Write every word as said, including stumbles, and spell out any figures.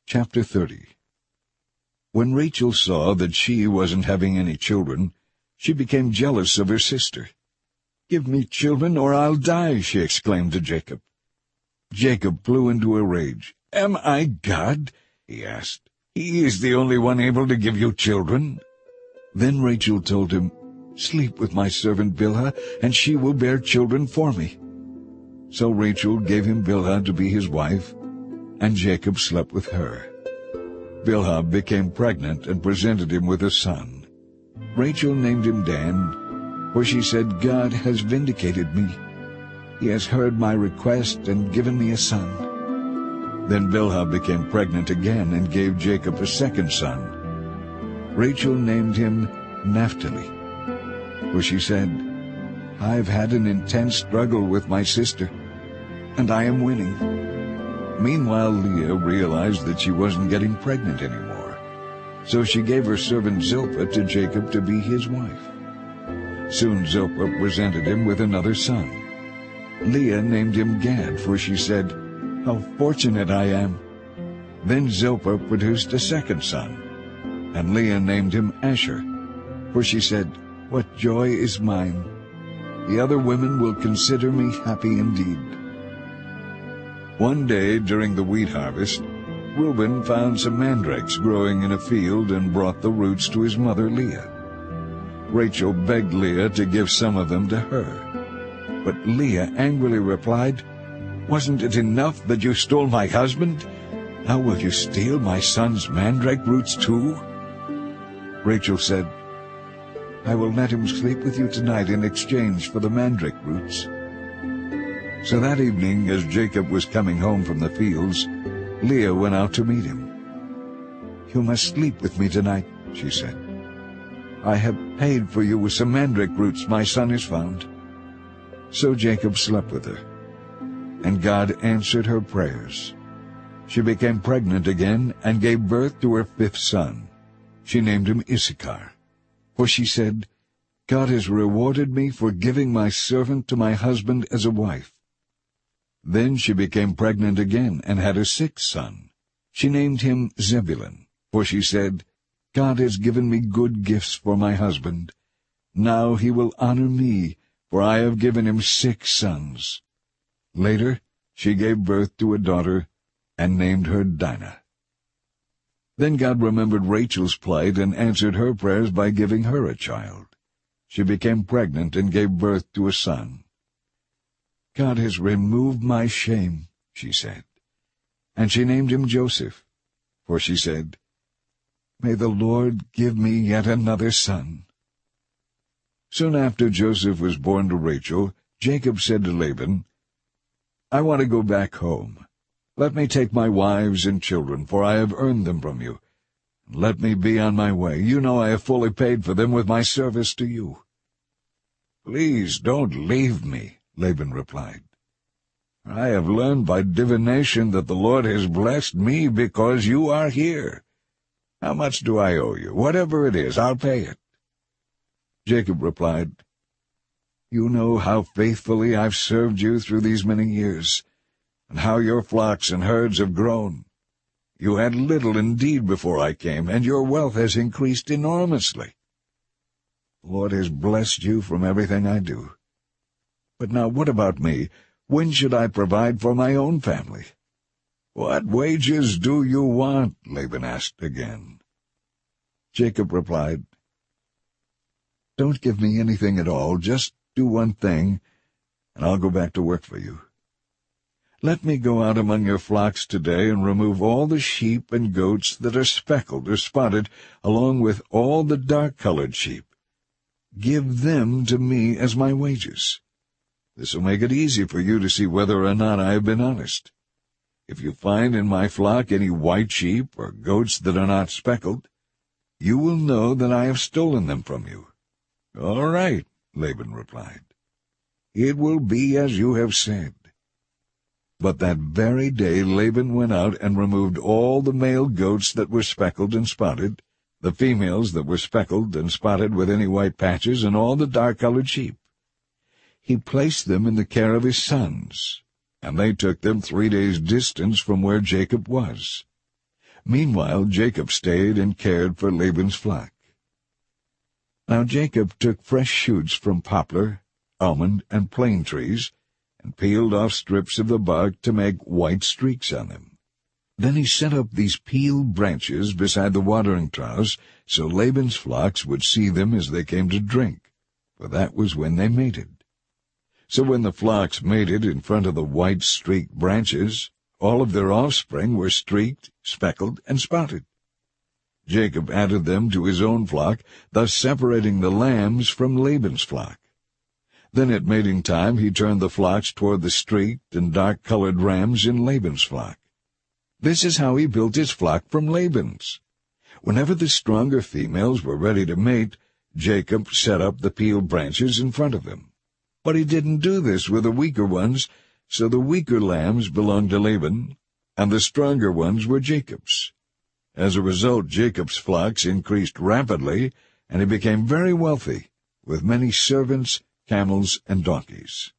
Chapter thirty. When Rachel saw that she wasn't having any children, she became jealous of her sister. "Give me children, or I'll die," she exclaimed to Jacob. Jacob flew into a rage. "Am I God?" he asked. "He is the only one able to give you children." Then Rachel told him, "Sleep with my servant Bilhah, and she will bear children for me." So Rachel gave him Bilhah to be his wife, and Jacob slept with her. Bilhah became pregnant and presented him with a son. Rachel named him Dan, for she said, "God has vindicated me. He has heard my request and given me a son." Then Bilhah became pregnant again and gave Jacob a second son. Rachel named him Naphtali, for she said, "I've had an intense struggle with my sister, and I am winning." Meanwhile, Leah realized that she wasn't getting pregnant anymore, so she gave her servant Zilpah to Jacob to be his wife. Soon Zilpah presented him with another son. Leah named him Gad, for she said, "How fortunate I am." Then Zilpah produced a second son, and Leah named him Asher, for she said, "What joy is mine! The other women will consider me happy indeed." One day during the wheat harvest, Reuben found some mandrakes growing in a field and brought the roots to his mother Leah. Rachel begged Leah to give some of them to her. But Leah angrily replied, "Wasn't it enough that you stole my husband? Now will you steal my son's mandrake roots too?" Rachel said, "I will let him sleep with you tonight in exchange for the mandrake roots." So that evening, as Jacob was coming home from the fields, Leah went out to meet him. "You must sleep with me tonight," she said. "I have paid for you with some mandrake roots my son has found." So Jacob slept with her, and God answered her prayers. She became pregnant again and gave birth to her fifth son. She named him Issachar, for she said, "God has rewarded me for giving my servant to my husband as a wife." Then she became pregnant again and had a sixth son. She named him Zebulun, for she said, "God has given me good gifts for my husband. Now he will honor me, for I have given him six sons." Later she gave birth to a daughter and named her Dinah. Then God remembered Rachel's plight and answered her prayers by giving her a child. She became pregnant and gave birth to a son. "God has removed my shame," she said. And she named him Joseph, for she said, "May the Lord give me yet another son." Soon after Joseph was born to Rachel, Jacob said to Laban, "I want to go back home. Let me take my wives and children, for I have earned them from you. Let me be on my way. You know I have fully paid for them with my service to you." "Please don't leave me," Laban replied. "I have learned by divination that the Lord has blessed me because you are here. How much do I owe you? Whatever it is, I'll pay it." Jacob replied, "You know how faithfully I've served you through these many years, and how your flocks and herds have grown. You had little indeed before I came, and your wealth has increased enormously. The Lord has blessed you from everything I do. But now what about me? When should I provide for my own family?" "What wages do you want?" Laban asked again. Jacob replied, "Don't give me anything at all. Just do one thing, and I'll go back to work for you. Let me go out among your flocks today and remove all the sheep and goats that are speckled or spotted, along with all the dark-colored sheep. Give them to me as my wages. This will make it easy for you to see whether or not I have been honest. If you find in my flock any white sheep or goats that are not speckled, you will know that I have stolen them from you." "All right," Laban replied. "It will be as you have said." But that very day Laban went out and removed all the male goats that were speckled and spotted, the females that were speckled and spotted with any white patches, and all the dark-colored sheep. He placed them in the care of his sons, and they took them three days' distance from where Jacob was. Meanwhile, Jacob stayed and cared for Laban's flock. Now Jacob took fresh shoots from poplar, almond, and plane trees, and peeled off strips of the bark to make white streaks on them. Then he set up these peeled branches beside the watering troughs, so Laban's flocks would see them as they came to drink, for that was when they mated. So when the flocks mated in front of the white streaked branches, all of their offspring were streaked, speckled, and spotted. Jacob added them to his own flock, thus separating the lambs from Laban's flock. Then at mating time he turned the flocks toward the streaked and dark-colored rams in Laban's flock. This is how he built his flock from Laban's. Whenever the stronger females were ready to mate, Jacob set up the peeled branches in front of them. But he didn't do this with the weaker ones, so the weaker lambs belonged to Laban, and the stronger ones were Jacob's. As a result, Jacob's flocks increased rapidly, and he became very wealthy, with many servants, camels, and donkeys.